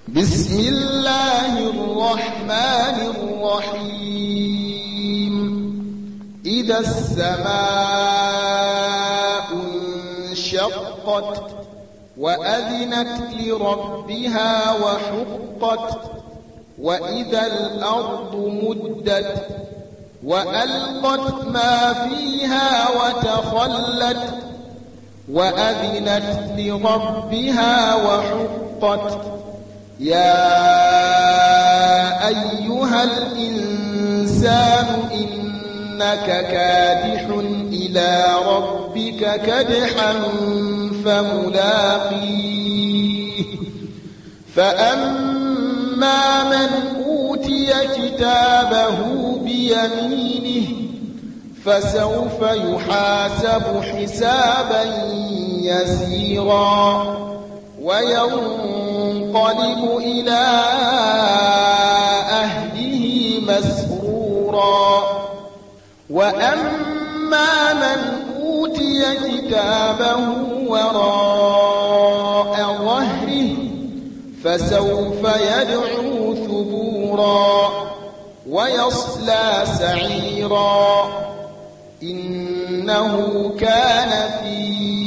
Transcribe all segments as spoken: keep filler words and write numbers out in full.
بسم الله الرحمن الرحيم إذا السماء انشقت وأذنت لربها وحقت وإذا الأرض مدت وألقت ما فيها وتخلت وأذنت لربها وحقت يا أيها الإنسان إنك كادح إلى ربك كدحا فملاقيه فأما من أوتي كتابه بيمينه فسوف يحاسب حسابا يسيرا وينقلب إلى أهله مسرورا وأما من أوتي كتابه وراء ظهره فسوف يدعو ثبورا ويصلى سعيرا إنه كان في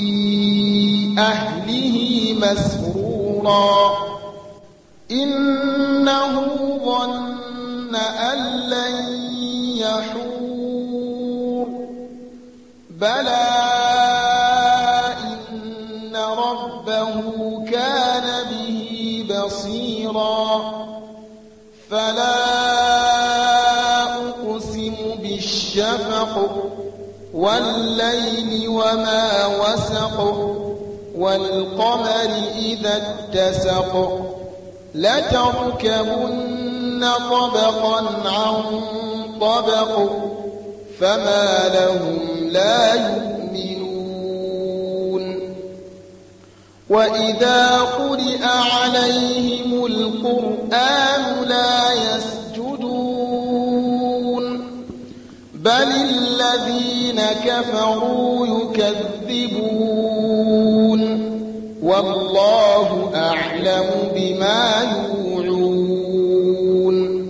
أهله مسرورا إنه ظن أن لن يحور بلى إن ربه كان به بصيرا فلا أقسم بالشفق والليل وما وسق والقمر إذا اتسق لتركبن طبقا عن طبق فما لهم لا يؤمنون وإذا قرئ عليهم القرآن لا يسجدون بل الذين كفروا يكذبون والله أعلم بما يوعون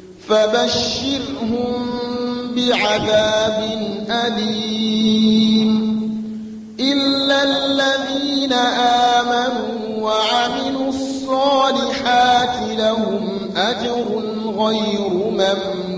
فبشرهم بعذاب أليم إلا الذين آمنوا وعملوا الصالحات لهم أجر غير ممنون